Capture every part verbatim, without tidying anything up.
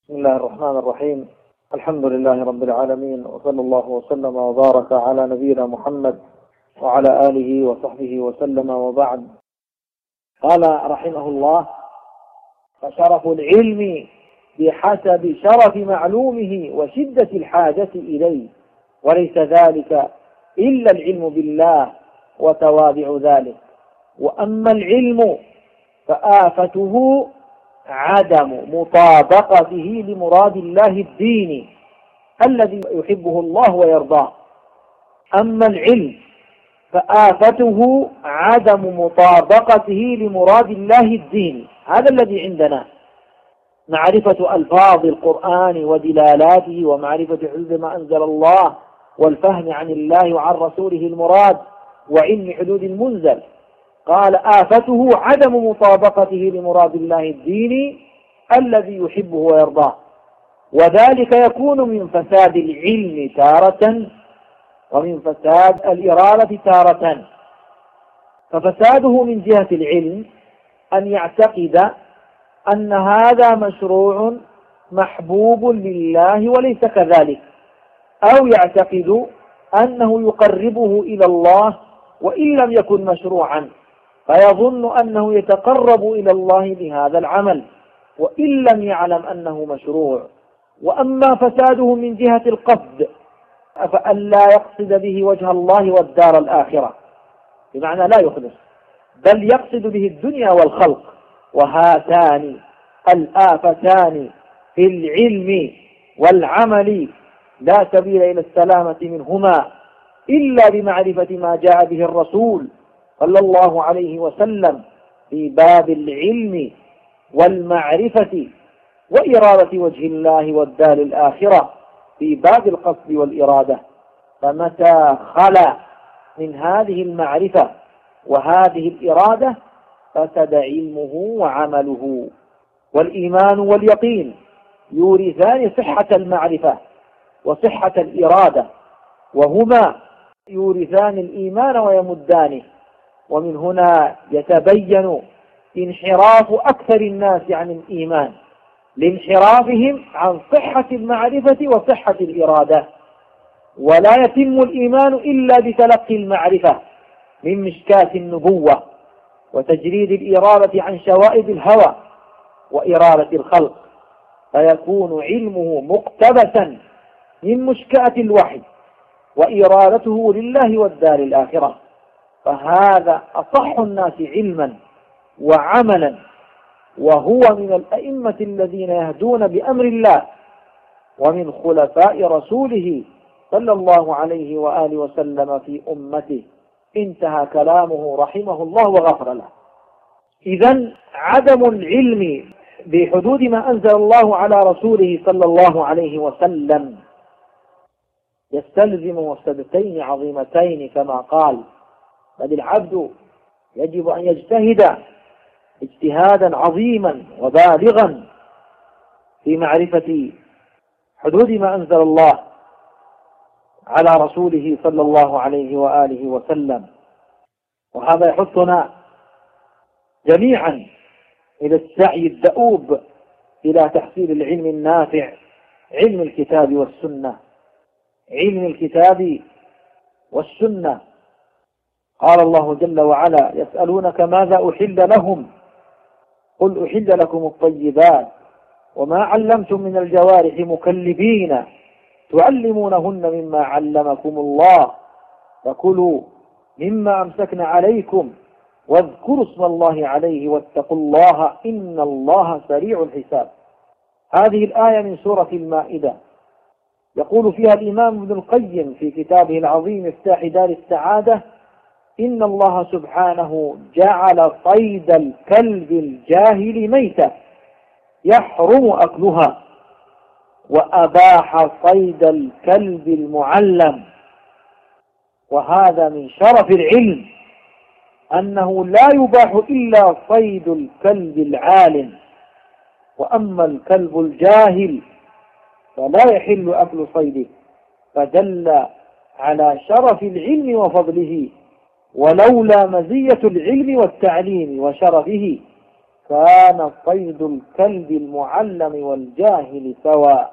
بسم الله الرحمن الرحيم. الحمد لله رب العالمين، وصلى الله وسلم وبارك على نبينا محمد وعلى آله وصحبه وسلم، وبعد. قال رحمه الله: فشرف العلم بحسب شرف معلومه وشدة الحاجة إليه، وليس ذلك إلا العلم بالله وتوابع ذلك. وأما العلم فآفته عدم مطابقته لمراد الله الديني الذي يحبه الله ويرضاه. أما العلم فآفته عدم مطابقته لمراد الله الديني، هذا الذي عندنا، معرفة ألفاظ القرآن ودلالاته، ومعرفة حدود ما أنزل الله، والفهم عن الله وعن رسوله المراد، وعلم حدود المنزل. قال: آفته عدم مطابقته لمراد الله الديني الذي يحبه ويرضاه، وذلك يكون من فساد العلم تارة، ومن فساد الإرادة تارة. ففساده من جهة العلم أن يعتقد أن هذا مشروع محبوب لله وليس كذلك، أو يعتقد أنه يقربه إلى الله وإن لم يكن مشروعا، فيظن أنه يتقرب إلى الله بهذا العمل وإن لم يعلم أنه مشروع. وأما فساده من جهة القصد فألا يقصد به وجه الله والدار الآخرة، بمعنى لا يخلص، بل يقصد به الدنيا والخلق. وهاتان الآفتان في العلم والعمل لا سبيل إلى السلامة منهما إلا بمعرفة ما جاء به الرسول صلى الله عليه وسلم في باب العلم والمعرفة وإرادة وجه الله والدار الآخرة في باب القصد والإرادة. فمتى خلا من هذه المعرفة وهذه الإرادة فسد علمه وعمله. والإيمان واليقين يورثان صحة المعرفة وصحة الإرادة، وهما يورثان الإيمان ويمدانه. ومن هنا يتبين انحراف أكثر الناس عن الإيمان لانحرافهم عن صحة المعرفة وصحة الإرادة. ولا يتم الإيمان إلا بتلقي المعرفة من مشكاة النبوة وتجريد الإرادة عن شوائب الهوى وإرادة الخلق، فيكون علمه مقتبسا من مشكاة الوحي وإرادته لله والدار الآخرة. فهذا أصح الناس علما وعملا، وهو من الأئمة الذين يهدون بأمر الله ومن خلفاء رسوله صلى الله عليه وآله وسلم في أمته. انتهى كلامه رحمه الله وغفر له. إذن عدم العلم بحدود ما أنزل الله على رسوله صلى الله عليه وسلم يستلزم مفسدتين عظيمتين كما قال: بل العبد يجب أن يجتهد اجتهادا عظيما وبالغا في معرفة حدود ما أنزل الله على رسوله صلى الله عليه وآله وسلم. وهذا يحثنا جميعا إلى السعي الدؤوب إلى تحصيل العلم النافع، علم الكتاب والسنة، علم الكتاب والسنة. قال الله جل وعلا: يسألونك ماذا أحل لهم قل أحل لكم الطيبات وما علمتم من الجوارح مكلبين تعلمونهن مما علمكم الله فكلوا مما أمسكن عليكم واذكروا اسم الله عليه واتقوا الله إن الله سريع الحساب. هذه الآية من سورة المائدة، يقول فيها الإمام ابن القيم في كتابه العظيم مفتاح دار السعادة: إن الله سبحانه جعل صيد الكلب الجاهل ميتة يحرم أكلها، وأباح صيد الكلب المعلم. وهذا من شرف العلم أنه لا يباح إلا صيد الكلب العالم، وأما الكلب الجاهل فلا يحل أكل صيده. فدل على شرف العلم وفضله، ولولا مزية العلم والتعليم وشرفه كان صيد الكلب المعلم والجاهل سواء.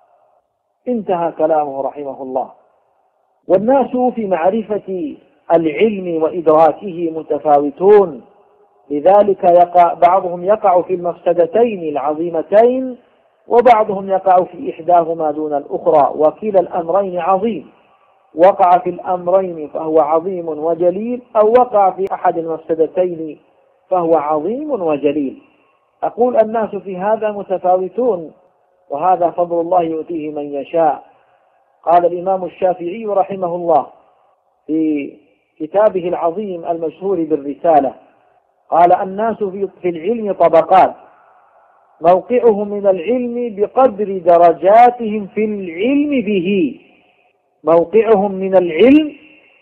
انتهى كلامه رحمه الله. والناس في معرفة العلم وإدراكه متفاوتون، لذلك يقع بعضهم يقع في المفسدتين العظيمتين، وبعضهم يقع في إحداهما دون الأخرى، وكلا الأمرين عظيم. وقع في الأمرين فهو عظيم وجليل، أو وقع في أحد المفسدتين فهو عظيم وجليل. أقول الناس في هذا متفاوتون، وهذا فضل الله يؤتيه من يشاء. قال الإمام الشافعي رحمه الله في كتابه العظيم المشهور بالرسالة، قال الناس في العلم طبقات، موقعهم من العلم بقدر درجاتهم في العلم به. موقعهم من العلم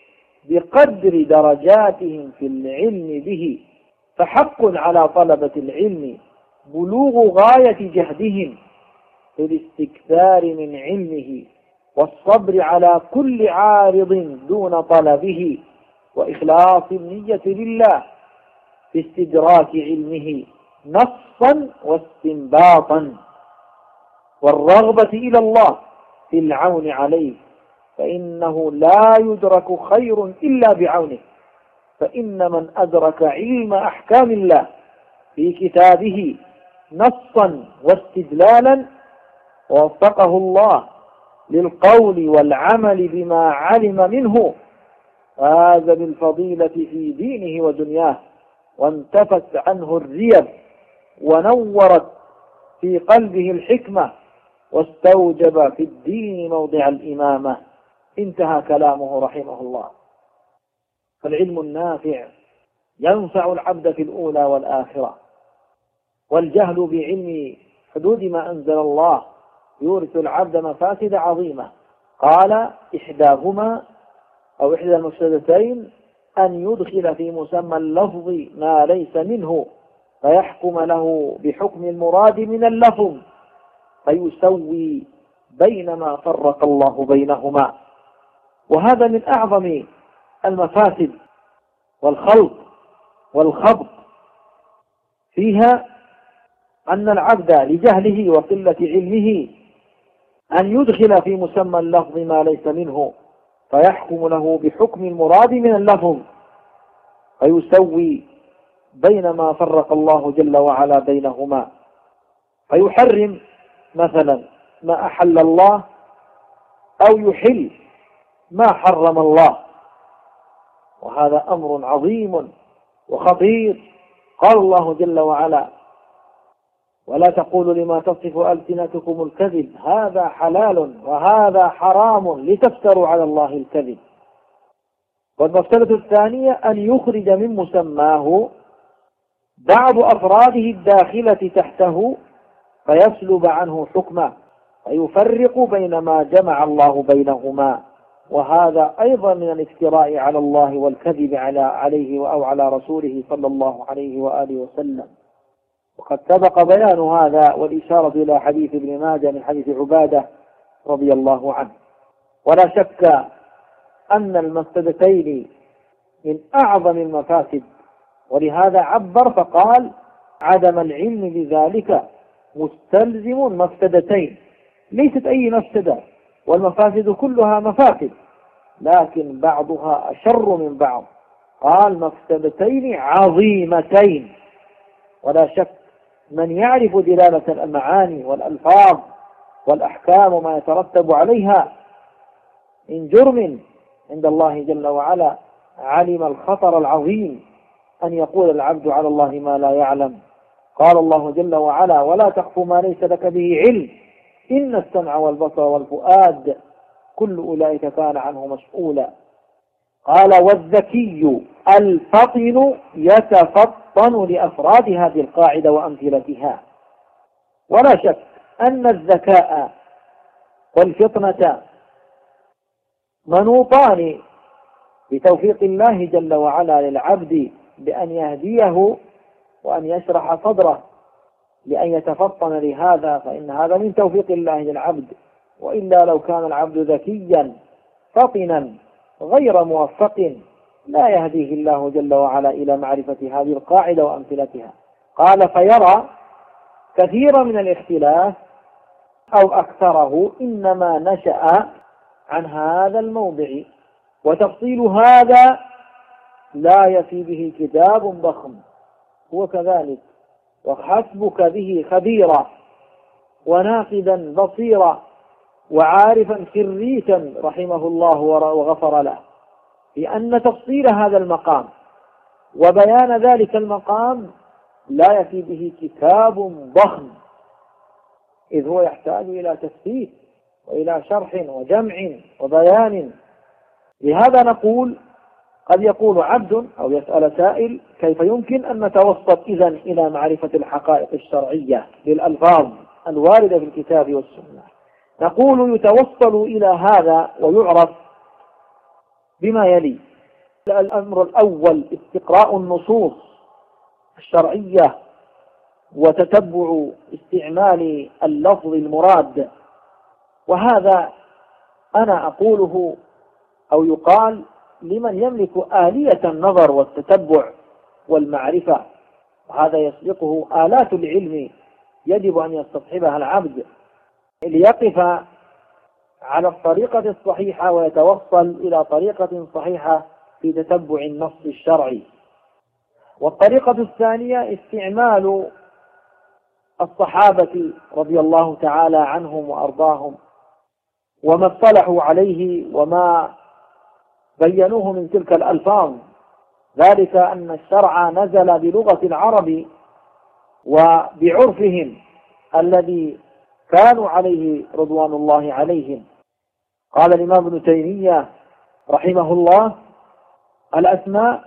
بقدر درجاتهم في العلم به، فحق على طلبة العلم بلوغ غاية جهدهم في الاستكثار من علمه، والصبر على كل عارض دون طلبه، وإخلاص النية لله في استدراك علمه نصا واستنباطا، والرغبة إلى الله في العون عليه، فإنه لا يدرك خير إلا بعونه. فإن من أدرك علم أحكام الله في كتابه نصا واستدلالا، ووفقه الله للقول والعمل بما علم منه، فاز بالفضيلة في دينه ودنياه، وانتفت عنه الريب، ونورت في قلبه الحكمة، واستوجب في الدين موضع الإمامة. انتهى كلامه رحمه الله. فالعلم النافع ينفع العبد في الأولى والآخرة، والجهل بعلم حدود ما أنزل الله يورث العبد مفاسد عظيمة. قال إحداهما أو إحدى المفسدتين أن يدخل في مسمى اللفظ ما ليس منه، فيحكم له بحكم المراد من اللفظ، فيسوي بين ما فرق الله بينهما. وهذا من أعظم المفاسد والخلط والخبط فيها، أن العبد لجهله وقلة علمه أن يدخل في مسمى اللفظ ما ليس منه، فيحكم له بحكم المراد من اللفظ، فيسوي بين ما فرق الله جل وعلا بينهما، فيحرم مثلا ما أحل الله، أو يحل ما حرم الله. وهذا أمر عظيم وخطير. قال الله جل وعلا: ولا تقولوا لما تصف ألسنتكم الكذب هذا حلال وهذا حرام لتفتروا على الله الكذب. والمفسدة الثانية أن يخرج من مسماه بعض أفراده الداخلة تحته، فيسلب عنه حكمه، فيفرق بين ما جمع الله بينهما. وهذا أيضا من الافتراء على الله والكذب على عليه أو على رسوله صلى الله عليه وآله وسلم. وقد سبق بيان هذا والإشارة إلى حديث ابن ماجه من حديث عبادة رضي الله عنه. ولا شك أن المفسدتين من أعظم المفاسد، ولهذا عبر فقال: عدم العلم بذلك مستلزم مفسدتين. ليست أي مفسدة، والمفاسد كلها مفاسد، لكن بعضها أشر من بعض. قال: مفسدتين عظيمتين. ولا شك من يعرف دلالة المعاني والألفاظ والأحكام وما يترتب عليها من جرم عند الله جل وعلا علم الخطر العظيم أن يقول العبد على الله ما لا يعلم. قال الله جل وعلا: ولا تخف ما ليس لك به علم إن السمع والبصر والفؤاد كل أولئك كان عنه مسؤولا. قال: والذكي الفطن يتفطن لأفراد هذه القاعدة وأمثلتها. ولا شك أن الذكاء والفطنة منوطان بتوفيق الله جل وعلا للعبد بأن يهديه وأن يشرح صدره لأن يتفطن لهذا، فإن هذا من توفيق الله للعبد. وإلا لو كان العبد ذكيا فطنا غير موفق لا يهديه الله جل وعلا إلى معرفة هذه القاعدة وأمثلتها. قال فيرى كثيرا من الاختلاف أو أكثره إنما نشأ عن هذا الموضع، وتفصيل هذا لا يفي به كتاب ضخم، هو كذلك، وحسبك به خبيرا وناقدا بصيرا وعارفا خريتا رحمه الله وغفر له، لأن تفصيل هذا المقام وبيان ذلك المقام لا يفي به كتاب ضخم، إذ هو يحتاج إلى تثبيت وإلى شرح وجمع وبيان. لهذا نقول قد يقول عبد أو يسأل سائل كيف يمكن أن نتوسط إذن إلى معرفة الحقائق الشرعية بالألفاظ الواردة في الكتاب والسنة؟ نقول يتوصل إلى هذا ويعرف بما يلي: الأمر الأول استقراء النصوص الشرعية وتتبع استعمال اللفظ المراد، وهذا أنا أقوله أو يقال لمن يملك آلية النظر والتتبع والمعرفة، وهذا يسبقه آلات العلم يجب أن يستصحبها العبد ليقف على الطريقة الصحيحة ويتوصل إلى طريقة صحيحة في تتبع النص الشرعي. والطريقة الثانية استعمال الصحابة رضي الله تعالى عنهم وأرضاهم وما اصطلحوا عليه وما بينوه من تلك الألفاظ، ذلك أن الشرع نزل بلغة العرب وبعرفهم الذي كانوا عليه رضوان الله عليهم. قال الإمام ابن تيمية رحمه الله: الأسماء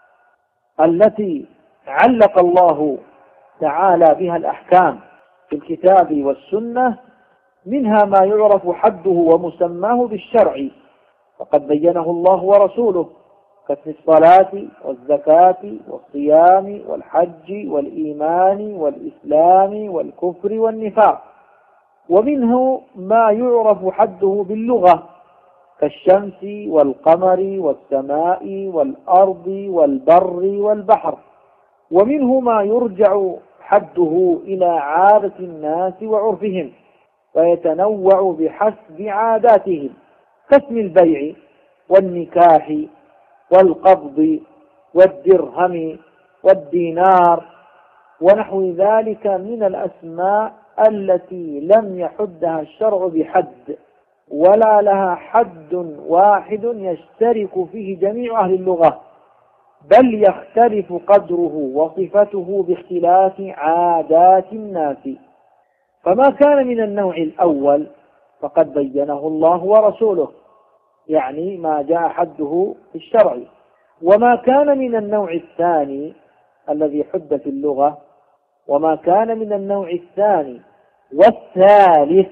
التي علق الله تعالى بها الأحكام في الكتاب والسنة منها ما يعرف حده ومسماه بالشرع، وقد بينه الله ورسوله، كاسم الصلاة والزكاة والصيام والحج والإيمان والإسلام والكفر والنفاق. ومنه ما يعرف حده باللغة كالشمس والقمر والسماء والأرض والبر والبحر. ومنه ما يرجع حده إلى عادة الناس وعرفهم ويتنوع بحسب عاداتهم، كاسم البيع والنكاح والقبض والدرهم والدينار ونحو ذلك من الأسماء التي لم يحدها الشرع بحد ولا لها حد واحد يشترك فيه جميع أهل اللغة، بل يختلف قدره وصفته باختلاف عادات الناس. فما كان من النوع الأول فقد بينه الله ورسوله، يعني ما جاء حده في الشرع. وما كان من النوع الثاني الذي حد في اللغة، وما كان من النوع الثاني والثالث،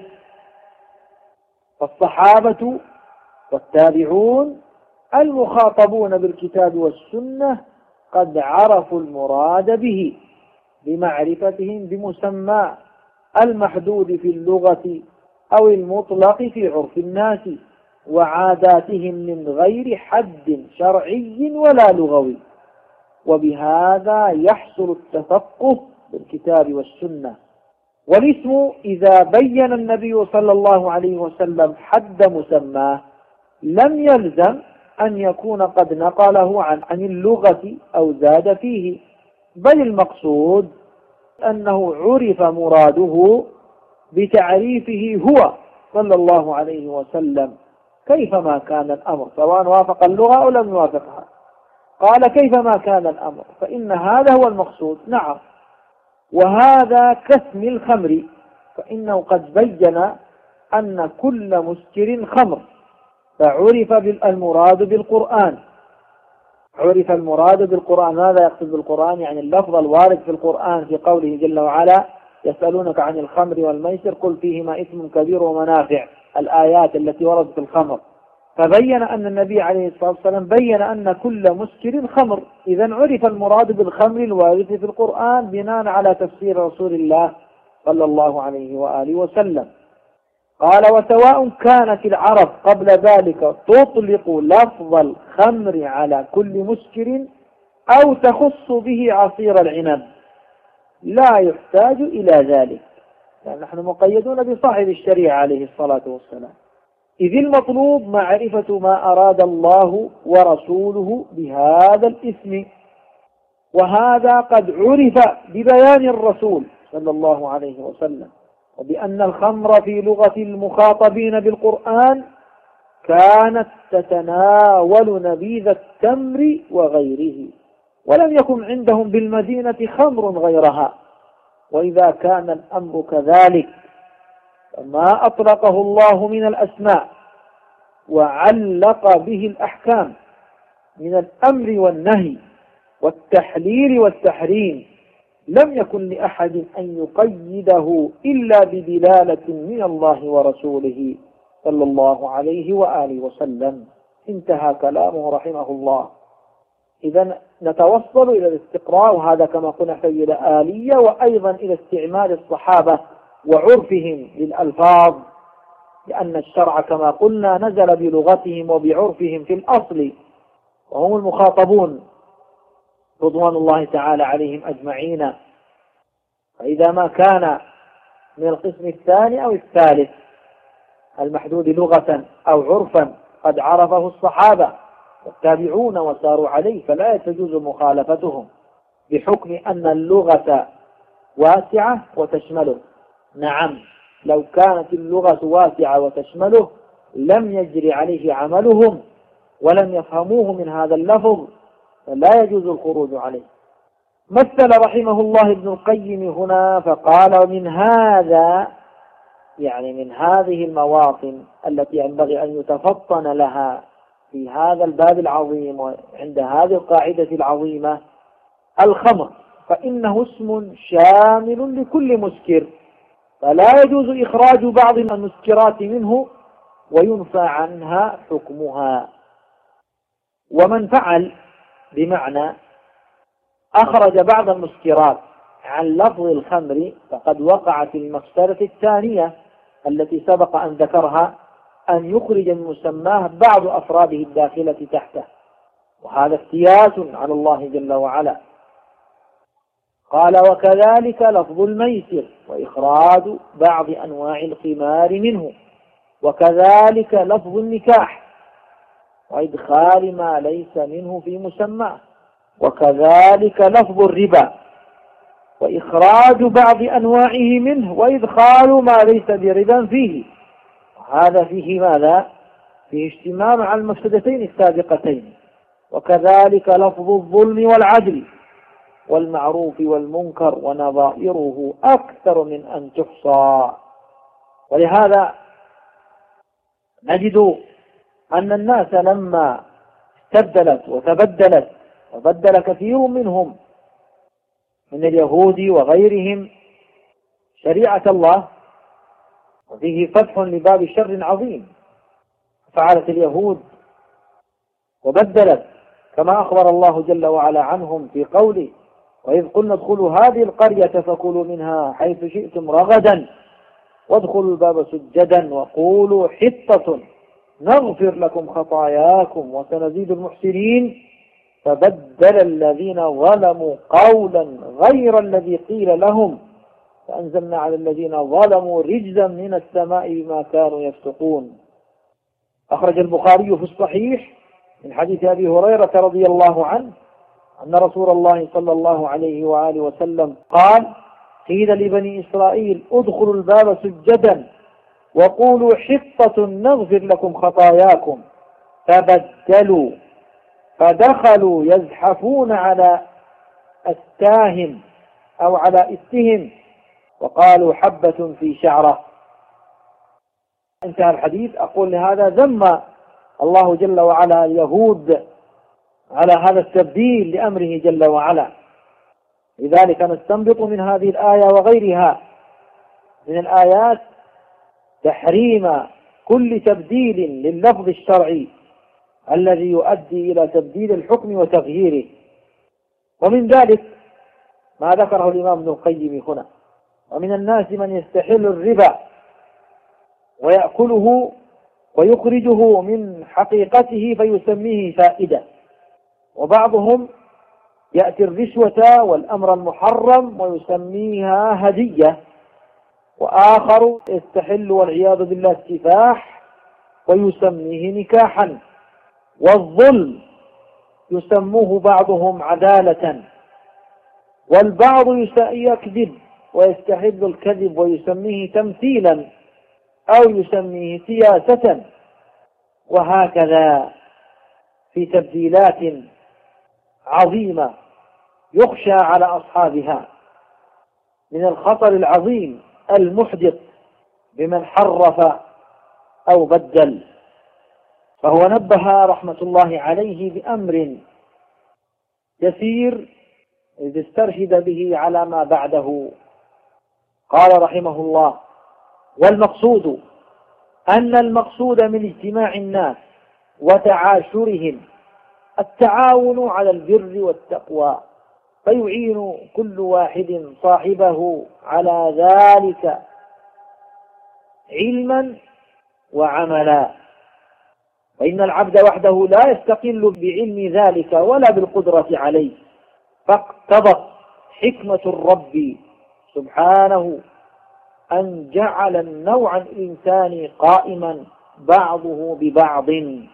فالصحابة والتابعون المخاطبون بالكتاب والسنة قد عرفوا المراد به بمعرفتهم بمسمى المحدود في اللغة أو المطلق في عرف الناس وعاداتهم من غير حد شرعي ولا لغوي. وبهذا يحصل التفقه بالكتاب والسنة. والاسم إذا بين النبي صلى الله عليه وسلم حد مسماه لم يلزم أن يكون قد نقله عن عن اللغة أو زاد فيه، بل المقصود أنه عرف مراده بتعريفه هو صلى الله عليه وسلم كيفما كان الأمر، سواء وافق اللغة أو لم يوافقها. قال كيفما كان الأمر، فإن هذا هو المقصود. نعم، وهذا كاسم الخمر، فإنه قد بين أن كل مسكر خمر، فعرف المراد بالقرآن. عرف المراد بالقرآن. ماذا يقصد بالقرآن؟ يعني اللفظ الوارد في القرآن في قوله جل وعلا: يسألونك عن الخمر والميسر قل فيهما إثم كبير ومنافع، الآيات التي وردت في الخمر. فبين أن النبي عليه الصلاة والسلام بين أن كل مسكر خمر، إذن عرف المراد بالخمر الوارد في القرآن بناء على تفسير رسول الله صلى الله عليه وآله وسلم. قال: وسواء كانت العرب قبل ذلك تطلق لفظ الخمر على كل مسكر أو تخص به عصير العنب، لا يحتاج إلى ذلك، لأن نحن مقيدون بصاحب الشريعة عليه الصلاة والسلام. إذ المطلوب معرفة ما أراد الله ورسوله بهذا الاسم، وهذا قد عرف ببيان الرسول صلى الله عليه وسلم، وبأن الخمر في لغة المخاطبين بالقرآن كانت تتناول نبيذ التمر وغيره، ولم يكن عندهم بالمدينة خمر غيرها. وإذا كان الأمر كذلك فما أطلقه الله من الأسماء وعلق به الأحكام من الأمر والنهي والتحليل والتحريم لم يكن لأحد أن يقيده إلا بدلالة من الله ورسوله صلى الله عليه وآله وسلم. انتهى كلامه رحمه الله. إذا نتوصل إلى الاستقراء، وهذا كما قلنا يحتاج إلى آلية، وأيضا إلى استعمال الصحابة وعرفهم للألفاظ، لأن الشرع كما قلنا نزل بلغتهم وبعرفهم في الأصل، وهم المخاطبون رضوان الله تعالى عليهم أجمعين. فإذا ما كان من القسم الثاني أو الثالث المحدود لغة أو عرفا قد عرفه الصحابة والتابعون وساروا عليه، فلا تجوز مخالفتهم بحكم أن اللغة واسعة وتشمله. نعم، لو كانت اللغة واسعة وتشمله لم يجري عليه عملهم ولم يفهموه من هذا اللفظ، فلا يجوز الخروج عليه. مثل رحمه الله ابن القيم هنا فقال: ومن هذا، يعني من هذه المواطن التي ينبغي أن يتفطن لها في هذا الباب العظيم وعند هذه القاعدة العظيمة، الخمر فإنه اسم شامل لكل مسكر، فلا يجوز إخراج بعض المسكرات منه وينفى عنها حكمها. ومن فعل بمعنى أخرج بعض المسكرات عن لفظ الخمر فقد وقع في المفسدة الثانية التي سبق أن ذكرها، أن يخرج من مسماه بعض أفراده الداخلة تحته، وهذا افتيات على الله جل وعلا. قال: وكذلك لفظ الميسر وإخراج بعض أنواع القمار منه، وكذلك لفظ النكاح وإدخال ما ليس منه في مسماه، وكذلك لفظ الربا وإخراج بعض أنواعه منه وإدخال ما ليس بربا فيه. هذا فيه ماذا؟ فيه اجتماع مع المفسدتين السابقتين. وكذلك لفظ الظلم والعدل والمعروف والمنكر ونظائره أكثر من أن تحصى. ولهذا نجد أن الناس لما استبدلت وتبدلت وبدل كثير منهم من اليهود وغيرهم شريعة الله، وفيه فتح لباب شر عظيم، فعلت اليهود وبدلت كما أخبر الله جل وعلا عنهم في قوله: وإذ قلنا ادخلوا هذه القرية فكلوا منها حيث شئتم رغدا وادخلوا الباب سجدا وقولوا حطة نغفر لكم خطاياكم وسنزيد المحسنين، فبدل الذين ظلموا قولا غير الذي قيل لهم فأنزلنا على الذين ظلموا رجزا من السماء بما كانوا يفسقون. أخرج البخاري في الصحيح من حديث أبي هريرة رضي الله عنه أن رسول الله صلى الله عليه وآله وسلم قال: قيل لبني إسرائيل ادخلوا الباب سجدا وقولوا حطة نغفر لكم خطاياكم، فبدلوا فدخلوا يزحفون على أستاهم أو على إستهم وقالوا حبة في شعرة. انتهى الحديث. أقول لهذا ذم الله جل وعلا اليهود على هذا التبديل لأمره جل وعلا. لذلك نستنبط من هذه الآية وغيرها من الآيات تحريم كل تبديل لللفظ الشرعي الذي يؤدي إلى تبديل الحكم وتغييره. ومن ذلك ما ذكره الإمام ابن القيم هنا: ومن الناس من يستحل الربا ويأكله ويخرجه من حقيقته فيسميه فائدة، وبعضهم يأتي الرشوة والأمر المحرم ويسميها هدية، وآخر يستحل والعياذ بالله السفاح ويسميه نكاحا، والظلم يسموه بعضهم عدالة، والبعض يكذب ويستحل الكذب ويسميه تمثيلا أو يسميه سياسة، وهكذا في تبديلات عظيمة يخشى على أصحابها من الخطر العظيم المحدث بمن حرف أو بدل. فهو نبه رحمة الله عليه بأمر يسير إذ استرشد به على ما بعده. قال رحمه الله: والمقصود أن المقصود من اجتماع الناس وتعاشرهم التعاون على البر والتقوى، فيعين كل واحد صاحبه على ذلك علما وعملا، فإن العبد وحده لا يستقل بعلم ذلك ولا بالقدرة عليه، فاقتضت حكمة الرب سبحانه أن جعل النوع الإنساني قائما بعضه ببعض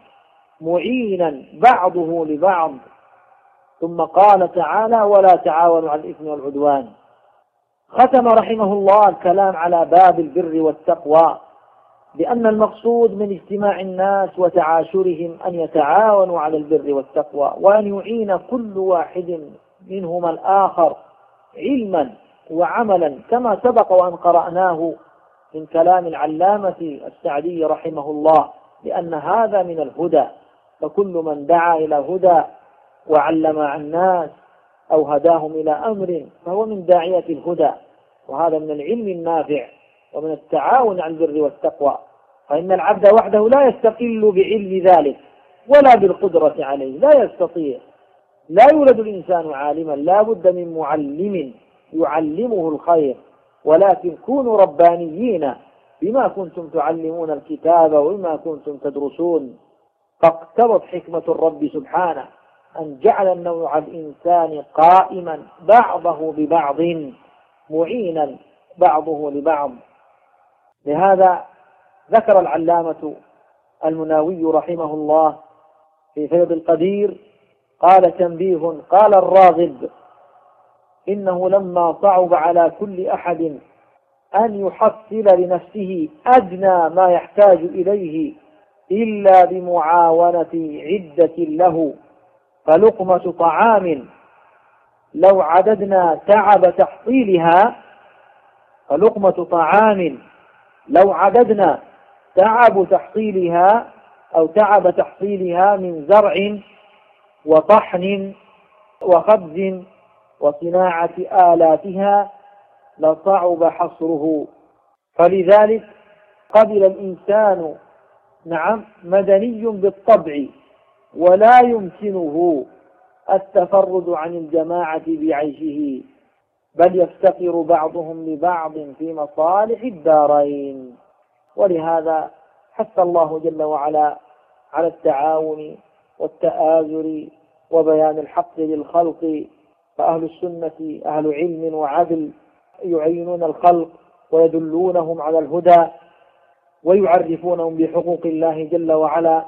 معينا بعضه لبعض، ثم قال تعالى: ولا تعاونوا على الإثم والعدوان. ختم رحمه الله الكلام على باب البر والتقوى بأن المقصود من اجتماع الناس وتعاشرهم أن يتعاونوا على البر والتقوى، وأن يعين كل واحد منهما الآخر علما وعملا، كما سبق وأن قرأناه من كلام العلامة السعدي رحمه الله، لأن هذا من الهدى، فكل من دعا إلى هدى وعلم عن الناس أو هداهم إلى أمر فهو من داعية الهدى، وهذا من العلم النافع ومن التعاون على البر والتقوى. فإن العبد وحده لا يستقل بعلم ذلك ولا بالقدرة عليه، لا يستطيع. لا يولد الإنسان عالما، لا بد من معلم يعلمه الخير، ولكن كونوا ربانيين بما كنتم تعلمون الكتاب وبما كنتم تدرسون. فاقتضت حكمة الرب سبحانه أن جعل النوع الإنساني قائما بعضه ببعض معينا بعضه لبعض. لهذا ذكر العلامة المناوي رحمه الله في فيض القدير قال: تنبيه. قال الراغب: إنه لما صعب على كل أحد أن يحصل لنفسه أدنى ما يحتاج إليه إلا بمعاونة عدة له، فلقمة طعام لو عددنا تعب تحصيلها فلقمة طعام لو عددنا تعب تحصيلها أو تعب تحصيلها من زرع وطحن وخبز وصناعة آلاتها لصعب حصره. فلذلك قبل الإنسان نعم مدني بالطبع، ولا يمكنه التفرد عن الجماعة بعيشه، بل يفتقر بعضهم لبعض في مصالح الدارين. ولهذا حث الله جل وعلا على التعاون والتآزر وبيان الحق للخلق، فأهل السنة أهل علم وعدل يعينون الخلق ويدلونهم على الهدى ويعرفونهم بحقوق الله جل وعلا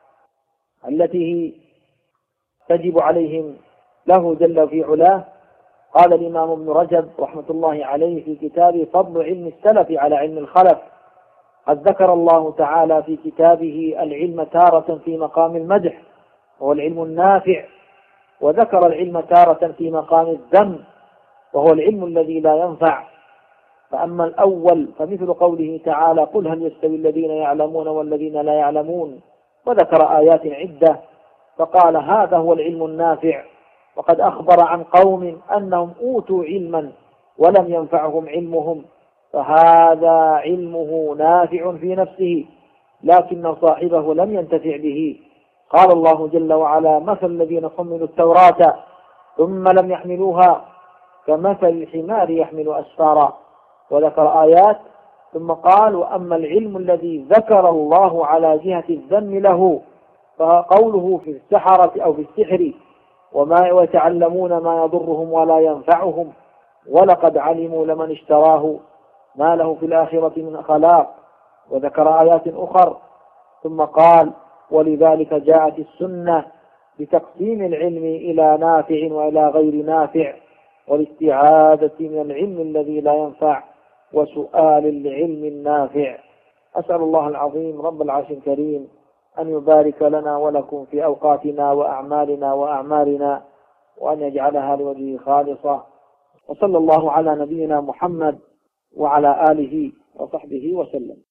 التي تجب عليهم له جل في علاه. قال الإمام ابن رجب رحمة الله عليه في كتابه فضل علم السلف على علم الخلف: قد ذكر الله تعالى في كتابه العلم تارة في مقام المدح وهو العلم النافع، وذكر العلم تارة في مقام الذم وهو العلم الذي لا ينفع. فأما الأول فمثل قوله تعالى: قل هل يستوي الذين يعلمون والذين لا يعلمون، وذكر آيات عدة، فقال هذا هو العلم النافع. وقد أخبر عن قوم أنهم أوتوا علما ولم ينفعهم علمهم، فهذا علمه نافع في نفسه لكن صاحبه لم ينتفع به. قال الله جل وعلا: مثل الذين حملوا التوراة ثم لم يحملوها كمثل الحمار يحمل أسفارا، وذكر آيات. ثم قال: وأما العلم الذي ذكر الله على جهة الذم له فقوله في السحرة أو في السحر وما ويتعلمون ما يضرهم ولا ينفعهم، ولقد علموا لمن اشتراه ما له في الآخرة من خلاق، وذكر آيات أخر. ثم قال: ولذلك جاءت السنة بتقسيم العلم إلى نافع وإلى غير نافع، والاستعاذة من العلم الذي لا ينفع، وسؤال العلم النافع. أسأل الله العظيم رب العرش الكريم أن يبارك لنا ولكم في أوقاتنا وأعمالنا وأعمالنا، وأن يجعلها لوجهه خالصة. وصلى الله على نبينا محمد وعلى آله وصحبه وسلم.